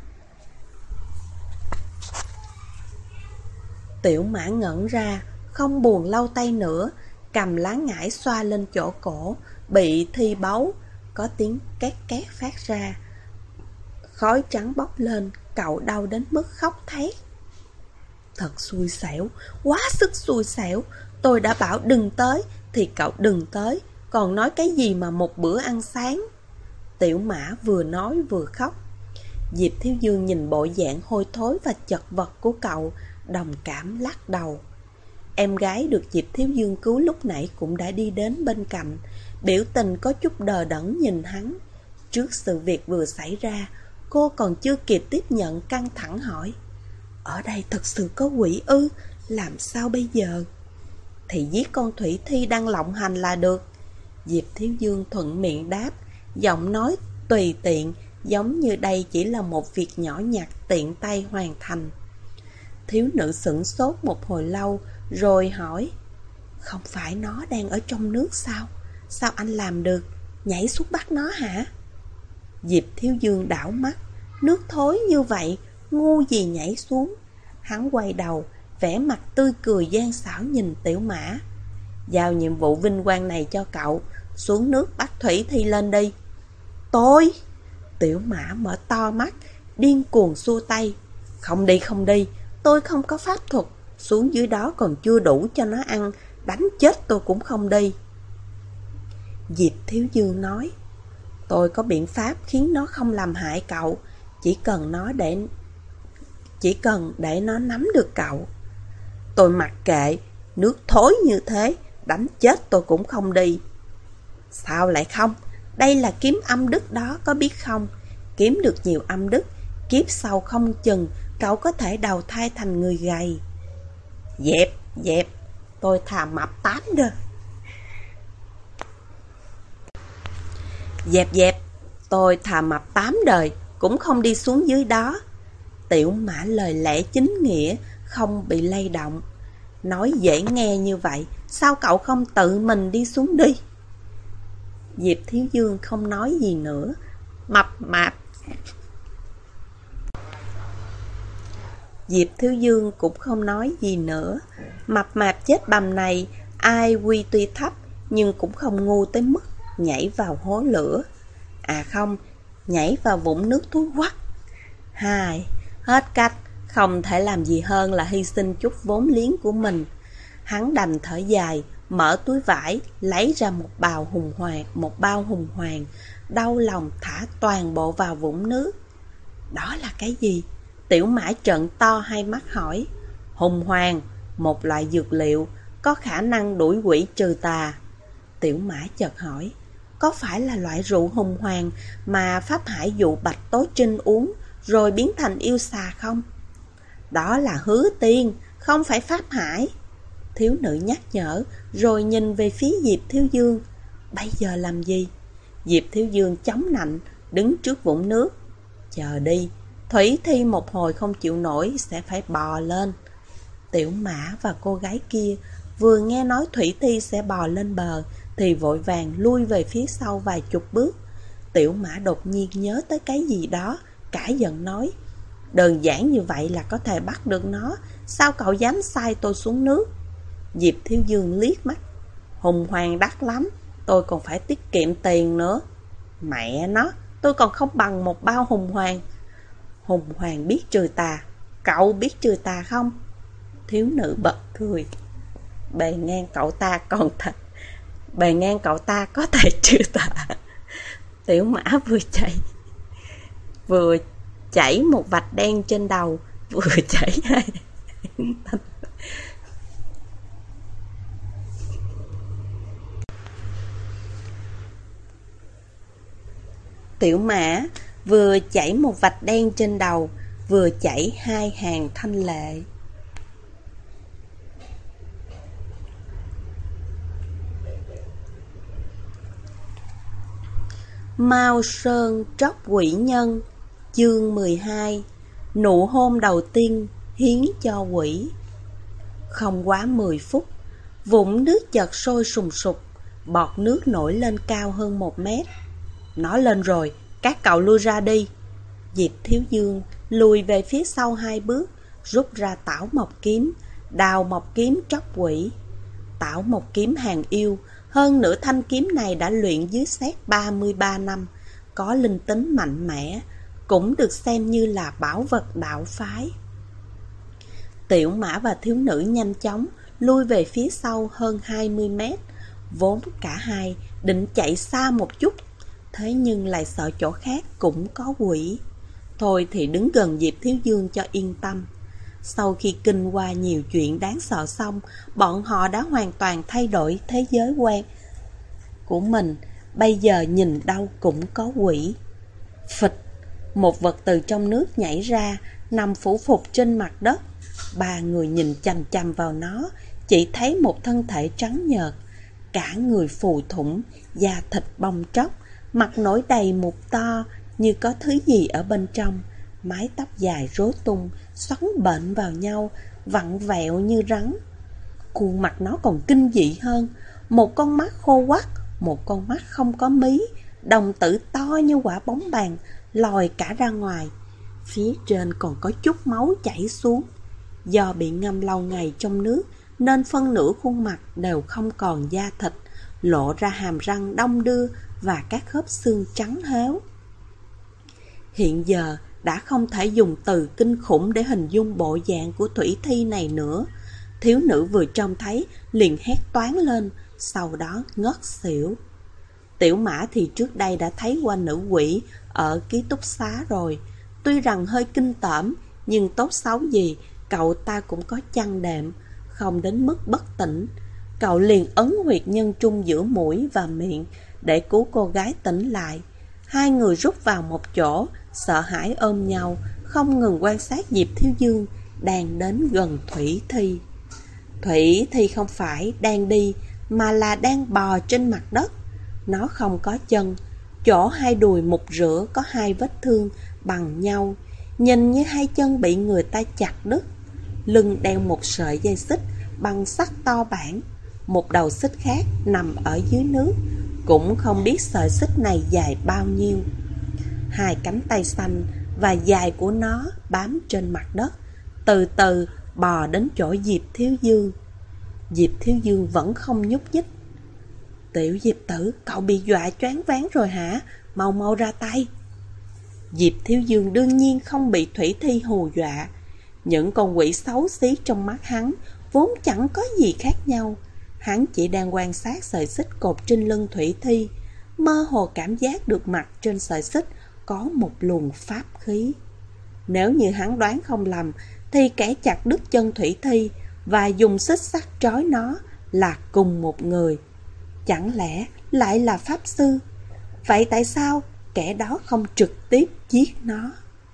Tiểu Mã ngẩn ra, không buồn lau tay nữa, cầm lá ngải xoa lên chỗ cổ, bị thi báu, có tiếng két két phát ra. Khói trắng bốc lên, cậu đau đến mức khóc thét. Thật xui xẻo, quá sức xui xẻo, Tôi đã bảo đừng tới thì cậu đừng tới, còn nói cái gì mà một bữa ăn sáng. Tiểu Mã vừa nói vừa khóc. Diệp Thiếu Dương nhìn bộ dạng hôi thối và chật vật của cậu, đồng cảm lắc đầu. Em gái được Diệp Thiếu Dương cứu lúc nãy cũng đã đi đến bên cạnh, biểu tình có chút đờ đẫn nhìn hắn. Trước sự việc vừa xảy ra, cô còn chưa kịp tiếp nhận, căng thẳng hỏi: ở đây thật sự có quỷ ư? Làm sao bây giờ? Thì giết con thủy thi đang lộng hành là được. Diệp Thiếu Dương thuận miệng đáp, giọng nói tùy tiện, giống như đây chỉ là một việc nhỏ nhặt tiện tay hoàn thành. Thiếu nữ sửng sốt một hồi lâu rồi hỏi: không phải nó đang ở trong nước sao? Sao anh làm được? Nhảy xuống bắt nó hả? Diệp Thiếu Dương đảo mắt. Nước thối như vậy, ngu gì nhảy xuống? Hắn quay đầu, vẻ mặt tươi cười gian xảo nhìn Tiểu Mã. Giao nhiệm vụ vinh quang này cho cậu, xuống nước bắt thủy thi lên đi. Tôi? Tiểu Mã mở to mắt, điên cuồng xua tay. Không đi, không đi, tôi không có pháp thuật, xuống dưới đó còn chưa đủ cho nó ăn, đánh chết tôi cũng không đi. Diệp Thiếu Dương nói: tôi có biện pháp khiến nó không làm hại cậu, chỉ cần để nó nắm được cậu. Tôi mặc kệ, nước thối như thế, đánh chết tôi cũng không đi. Sao lại không? Đây là kiếm âm đức đó, có biết không? Kiếm được nhiều âm đức, kiếp sau không chừng cậu có thể đầu thai thành người gầy. Dẹp, tôi thà mập 8 đời. Dẹp, tôi thà mập 8 đời cũng không đi xuống dưới đó. Tiểu Mã lời lẽ chính nghĩa, không bị lay động. Nói dễ nghe như vậy, sao cậu không tự mình đi xuống đi? Diệp Thiếu Dương không nói gì nữa. Mập mạp. Diệp Thiếu Dương cũng không nói gì nữa. Mập mạp chết bầm này, ai quy tuy thấp nhưng cũng không ngu tới mức nhảy vào hố lửa. À không, nhảy vào vũng nước thúi quắc. Hết cách, không thể làm gì hơn là hy sinh chút vốn liếng của mình. Hắn đành thở dài, mở túi vải, lấy ra một bao hùng hoàng, đau lòng thả toàn bộ vào vũng nước. Đó là cái gì? Tiểu Mã trợn to hai mắt hỏi. Hùng hoàng, một loại dược liệu, có khả năng đuổi quỷ trừ tà. Tiểu Mã chợt hỏi, có phải là loại rượu hùng hoàng mà Pháp Hải dụ Bạch Tố Trinh uống rồi biến thành yêu xà không? Đó là Hứa Tiên, không phải Pháp Hải. Thiếu nữ nhắc nhở, rồi nhìn về phía Diệp Thiếu Dương. Bây giờ làm gì? Diệp Thiếu Dương chống nạnh, đứng trước vũng nước. Chờ đi, thủy thi một hồi không chịu nổi sẽ phải bò lên. Tiểu Mã và cô gái kia vừa nghe nói thủy thi sẽ bò lên bờ thì vội vàng lui về phía sau vài chục bước. Tiểu Mã đột nhiên nhớ tới cái gì đó, cãi giận nói, đơn giản như vậy là có thể bắt được nó, sao cậu dám sai tôi xuống nước? Diệp Thiếu Dương liếc mắt, hùng hoàng đắt lắm, tôi còn phải tiết kiệm tiền nữa. Mẹ nó, tôi còn không bằng một bao hùng hoàng. Hùng hoàng biết trừ tà, cậu biết trừ tà không? Thiếu nữ bật cười, bề ngang cậu ta có thể trừ tà. Tiểu Mã vừa chảy một vạch đen trên đầu, vừa chảy hai. Tiểu Mã vừa chảy một vạch đen trên đầu, vừa chảy hai hàng thanh lệ. Mao Sơn tróc quỷ nhân. Chương 12. Nụ hôn đầu tiên hiến cho quỷ. Không quá 10 phút, vũng nước chợt sôi sùng sục, bọt nước nổi lên cao hơn 1 mét. Nó lên rồi, các cậu lui ra đi. Diệp Thiếu Dương lùi về phía sau 2 bước, rút ra Tảo Mộc Kiếm, đào mộc kiếm tróc quỷ. Tảo Mộc Kiếm hàng yêu, hơn nửa thanh kiếm này đã luyện dưới xét 33 năm, có linh tính mạnh mẽ, cũng được xem như là bảo vật đạo phái. Tiểu Mã và thiếu nữ nhanh chóng lui về phía sau hơn 20 mét. Vốn cả hai định chạy xa một chút, thế nhưng lại sợ chỗ khác cũng có quỷ. Thôi thì đứng gần Diệp Thiếu Dương cho yên tâm. Sau khi kinh qua nhiều chuyện đáng sợ xong, bọn họ đã hoàn toàn thay đổi thế giới quan của mình. Bây giờ nhìn đâu cũng có quỷ. Phịch, một vật từ trong nước nhảy ra, nằm phủ phục trên mặt đất. Ba người nhìn chằm chằm vào nó, chỉ thấy một thân thể trắng nhợt, cả người phù thủng, da thịt bong tróc, mặt nổi đầy mụn to như có thứ gì ở bên trong. Mái tóc dài rối tung, xoắn bệnh vào nhau, vặn vẹo như rắn. Khuôn mặt nó còn kinh dị hơn. Một con mắt khô quắt, một con mắt không có mí, đồng tử to như quả bóng bàn, lòi cả ra ngoài. Phía trên còn có chút máu chảy xuống. Do bị ngâm lâu ngày trong nước, nên phân nửa khuôn mặt đều không còn da thịt, lộ ra hàm răng đong đưa và các khớp xương trắng héo. Hiện giờ đã không thể dùng từ kinh khủng để hình dung bộ dạng của Thủy Thi này nữa. Thiếu nữ vừa trông thấy liền hét toáng lên, sau đó ngất xỉu. Tiểu Mã thì trước đây đã thấy qua nữ quỷ ở ký túc xá rồi. Tuy rằng hơi kinh tởm, nhưng tốt xấu gì cậu ta cũng có chăn đệm, không đến mức bất tỉnh. Cậu liền ấn huyệt nhân trung giữa mũi và miệng để cứu cô gái tỉnh lại. Hai người rút vào một chỗ, sợ hãi ôm nhau, không ngừng quan sát Diệp Thiếu Dương đang đến gần Thủy Thi. Thủy Thi không phải đang đi, mà là đang bò trên mặt đất. Nó không có chân, chỗ hai đùi mục rửa có hai vết thương bằng nhau, nhìn như hai chân bị người ta chặt đứt. Lưng đeo một sợi dây xích bằng sắt to bản, một đầu xích khác nằm ở dưới nước, cũng không biết sợi xích này dài bao nhiêu. Hai cánh tay xanh và dài của nó bám trên mặt đất, từ từ bò đến chỗ Diệp Thiếu Dương. Diệp Thiếu Dương vẫn không nhúc nhích. Tiểu Diệp tử, cậu bị dọa choáng váng rồi hả? Mau mau ra tay. Diệp Thiếu Dương đương nhiên không bị Thủy Thi hù dọa. Những con quỷ xấu xí trong mắt hắn vốn chẳng có gì khác nhau. Hắn chỉ đang quan sát sợi xích cột trên lưng Thủy Thi, mơ hồ cảm giác được mặt trên sợi xích có một luồng pháp khí. Nếu như hắn đoán không lầm, thì kẻ chặt đứt chân Thủy Thi và dùng xích sắt trói nó là cùng một người. Chẳng lẽ lại là pháp sư? Vậy tại sao kẻ đó không trực tiếp giết nó?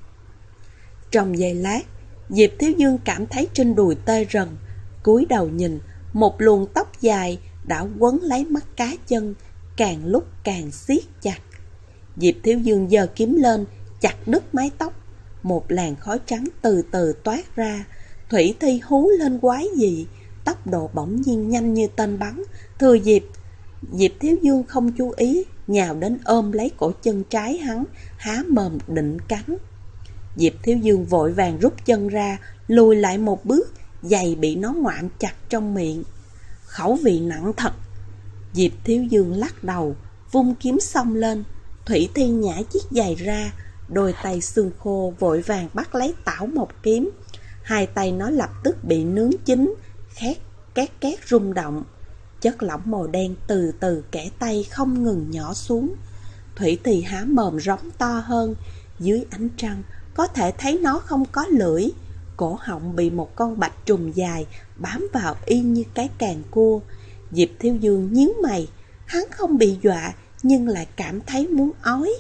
Trong giây lát, Diệp Thiếu Dương cảm thấy trên đùi tê rần, cúi đầu nhìn, một luồng tóc dài đã quấn lấy mắt cá chân, càng lúc càng siết chặt. Diệp Thiếu Dương giơ kiếm lên, chặt đứt mái tóc. Một làn khói trắng từ từ toát ra. Thủy Thi hú lên quái dị, tốc độ bỗng nhiên nhanh như tên bắn. Thừa dịp Diệp Thiếu Dương không chú ý, nhào đến ôm lấy cổ chân trái hắn, há mồm định cắn. Diệp Thiếu Dương vội vàng rút chân ra, lùi lại một bước, giày bị nó ngoạm chặt trong miệng. Khẩu vị nặng thật. Diệp Thiếu Dương lắc đầu, vung kiếm xông lên. Thủy Thi nhả chiếc giày ra, đôi tay xương khô vội vàng bắt lấy tảo một kiếm. Hai tay nó lập tức bị nướng chín, khét két két rung động. Chất lỏng màu đen từ từ kẽ tay không ngừng nhỏ xuống. Thủy Thi há mồm rống to hơn. Dưới ánh trăng có thể thấy nó không có lưỡi. Cổ họng bị một con bạch trùng dài bám vào y như cái càng cua. Diệp Thiếu Dương nhíu mày. Hắn không bị dọa, nhưng lại cảm thấy muốn ói.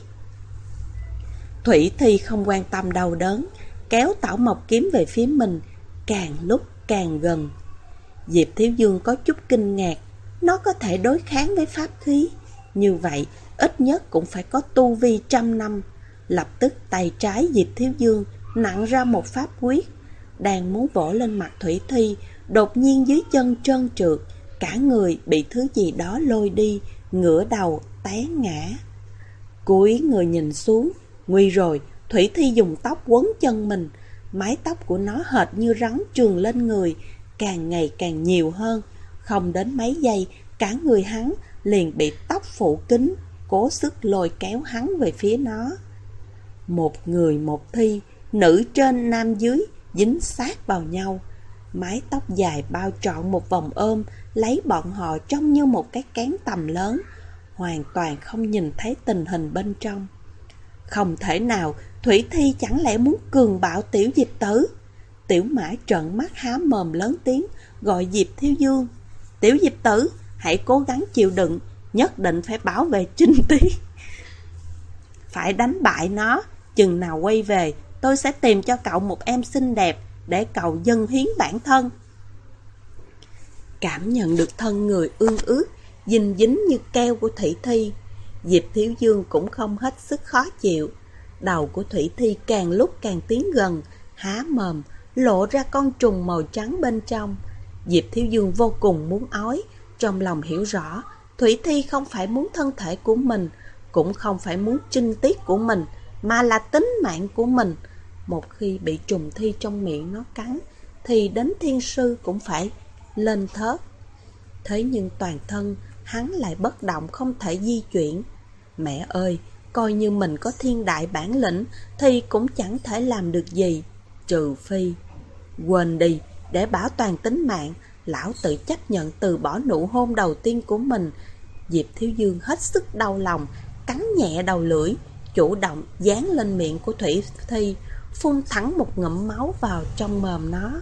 Thủy Thi không quan tâm đau đớn, kéo tảo mộc kiếm về phía mình, càng lúc càng gần. Diệp Thiếu Dương có chút kinh ngạc. Nó có thể đối kháng với pháp khí, như vậy ít nhất cũng phải có tu vi 100 năm. Lập tức tay trái Diệp Thiếu Dương nặng ra một pháp quyết, đang muốn vỗ lên mặt Thủy Thi, đột nhiên dưới chân trơn trượt, cả người bị thứ gì đó lôi đi, ngửa đầu té ngã. Cúi người nhìn xuống, nguy rồi. Thủy Thi dùng tóc quấn chân mình. Mái tóc của nó hệt như rắn trườn lên người, càng ngày càng nhiều hơn. Không đến mấy giây, cả người hắn liền bị tóc phủ kín, cố sức lôi kéo hắn về phía nó. Một người một thi, nữ trên nam dưới, dính sát vào nhau. Mái tóc dài bao trọn một vòng ôm, lấy bọn họ trông như một cái cán tầm lớn, hoàn toàn không nhìn thấy tình hình bên trong. Không thể nào, Thủy Thi chẳng lẽ muốn cường bạo Tiểu Diệp Tử? Tiểu Mã trợn mắt há mồm lớn tiếng, gọi Diệp Thiếu Dương. Tiểu Diệp Tử, hãy cố gắng chịu đựng, nhất định phải bảo vệ Trinh Tí. Phải đánh bại nó, chừng nào quay về, tôi sẽ tìm cho cậu một em xinh đẹp, để cậu dâng hiến bản thân. Cảm nhận được thân người ương ướt, dính dính như keo của Thủy Thi, Diệp Thiếu Dương cũng không hết sức khó chịu. Đầu của Thủy Thi càng lúc càng tiến gần, há mồm, lộ ra con trùng màu trắng bên trong. Diệp Thiếu Dương vô cùng muốn ói, trong lòng hiểu rõ, Thủy Thi không phải muốn thân thể của mình, cũng không phải muốn trinh tiết của mình, mà là tính mạng của mình. Một khi bị trùng thi trong miệng nó cắn, thì đến thiên sư cũng phải lên thớt. Thế nhưng toàn thân hắn lại bất động, không thể di chuyển. Mẹ ơi, coi như mình có thiên đại bản lĩnh thì cũng chẳng thể làm được gì, trừ phi... Quên đi, để bảo toàn tính mạng, lão tự chấp nhận từ bỏ nụ hôn đầu tiên của mình. Diệp Thiếu Dương hết sức đau lòng, cắn nhẹ đầu lưỡi, chủ động dán lên miệng của Thủy Thi, phun thẳng một ngụm máu vào trong mồm nó.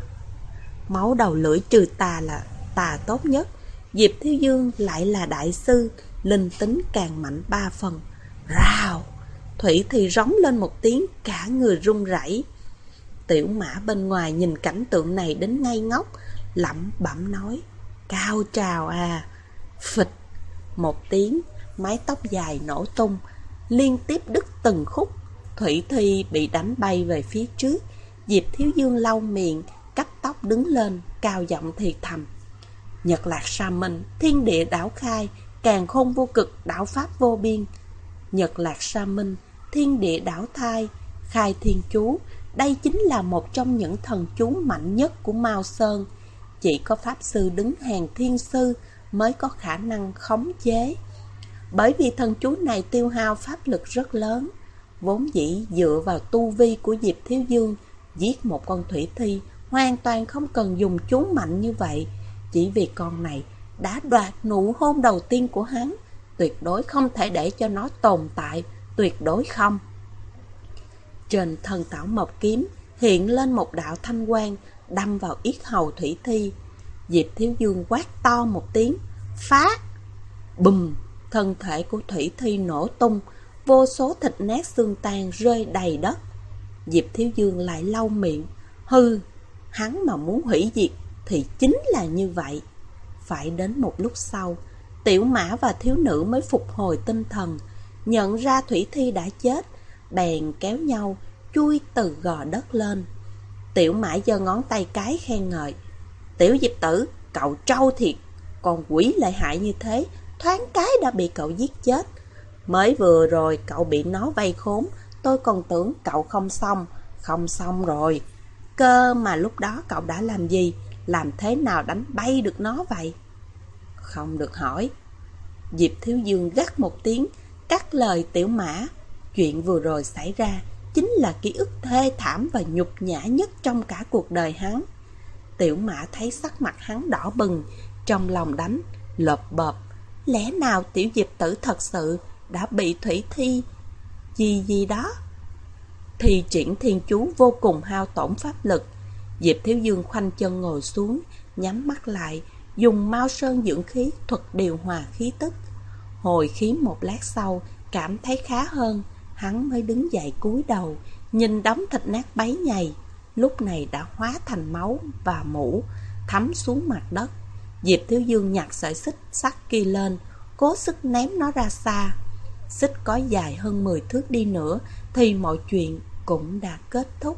Máu đầu lưỡi trừ tà là tà tốt nhất. Diệp Thiếu Dương lại là đại sư, linh tính càng mạnh 3 phần. Rào! Thủy Thi rống lên một tiếng, cả người run rẩy. Tiểu Mã bên ngoài nhìn cảnh tượng này đến ngây ngốc, lẩm bẩm nói: Cao trào à! Phịch! Một tiếng, mái tóc dài nổ tung, liên tiếp đứt từng khúc. Thủy Thi bị đánh bay về phía trước. Diệp Thiếu Dương lau miệng, cắt tóc đứng lên, cao giọng thì thầm: Nhật Lạc Sa Minh, thiên địa đảo khai, càn khôn vô cực, đảo pháp vô biên. Nhật Lạc Sa Minh, thiên địa đảo thai, khai thiên chú. Đây chính là một trong những thần chú mạnh nhất của Mao Sơn. Chỉ có pháp sư đứng hàng thiên sư mới có khả năng khống chế. Bởi vì thần chú này tiêu hao pháp lực rất lớn. Vốn dĩ dựa vào tu vi của Diệp Thiếu Dương, giết một con Thủy Thi hoàn toàn không cần dùng chú mạnh như vậy. Chỉ vì con này đã đoạt nụ hôn đầu tiên của hắn, tuyệt đối không thể để cho nó tồn tại, tuyệt đối không. Trên thân Tảo Mộc kiếm hiện lên một đạo thanh quang, đâm vào yết hầu Thủy Thi. Diệp Thiếu Dương quát to một tiếng: Phá! Bùm! Thân thể của Thủy Thi nổ tung, vô số thịt nát xương tan rơi đầy đất. Diệp Thiếu Dương lại lau miệng: Hừ, hắn mà muốn hủy diệt thì chính là như vậy. Phải đến một lúc sau, Tiểu Mã và thiếu nữ mới phục hồi tinh thần, nhận ra Thủy Thi đã chết, bèn kéo nhau chui từ gò đất lên. Tiểu Mã giơ ngón tay cái khen ngợi: Tiểu Diệp Tử, cậu trâu thiệt, con quỷ lợi hại như thế, thoáng cái đã bị cậu giết chết. Mới vừa rồi cậu bị nó vây khốn, tôi còn tưởng cậu không xong rồi. Cơ mà lúc đó cậu đã làm gì, làm thế nào đánh bay được nó vậy? Không được hỏi. Diệp Thiếu Dương gắt một tiếng, cắt lời Tiểu Mã. Chuyện vừa rồi xảy ra chính là ký ức thê thảm và nhục nhã nhất trong cả cuộc đời hắn. Tiểu Mã thấy sắc mặt hắn đỏ bừng, trong lòng đánh lợp bợp. Lẽ nào Tiểu Diệp Tử thật sự đã bị Thủy Thi gì đó? Thi triển thiên chú vô cùng hao tổn pháp lực. Diệp Thiếu Dương khoanh chân ngồi xuống, nhắm mắt lại, dùng Mao Sơn dưỡng khí thuật điều hòa khí tức. Hồi khí một lát sau, cảm thấy khá hơn, hắn mới đứng dậy cúi đầu, nhìn đống thịt nát bấy nhầy, lúc này đã hóa thành máu và mủ, thấm xuống mặt đất. Diệp Thiếu Dương nhặt sợi xích sắt kia lên, cố sức ném nó ra xa. Xích có dài hơn 10 thước đi nữa thì mọi chuyện cũng đã kết thúc.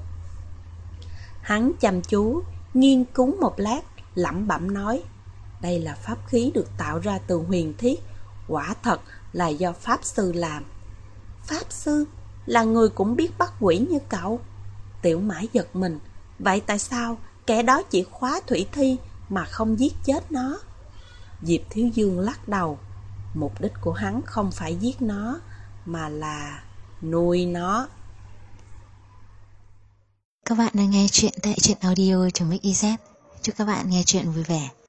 Hắn chăm chú nghiên cứu một lát, lẩm bẩm nói: Đây là pháp khí được tạo ra từ huyền thiết, quả thật là do pháp sư làm. Pháp sư là người cũng biết bắt quỷ như cậu? Tiểu Mã giật mình. Vậy tại sao kẻ đó chỉ khóa Thủy Thi mà không giết chết nó? Diệp Thiếu Dương lắc đầu. Mục đích của hắn không phải giết nó, mà là nuôi nó. Các bạn đang nghe chuyện tại truyện audio.mix.iz. Chúc các bạn nghe chuyện vui vẻ.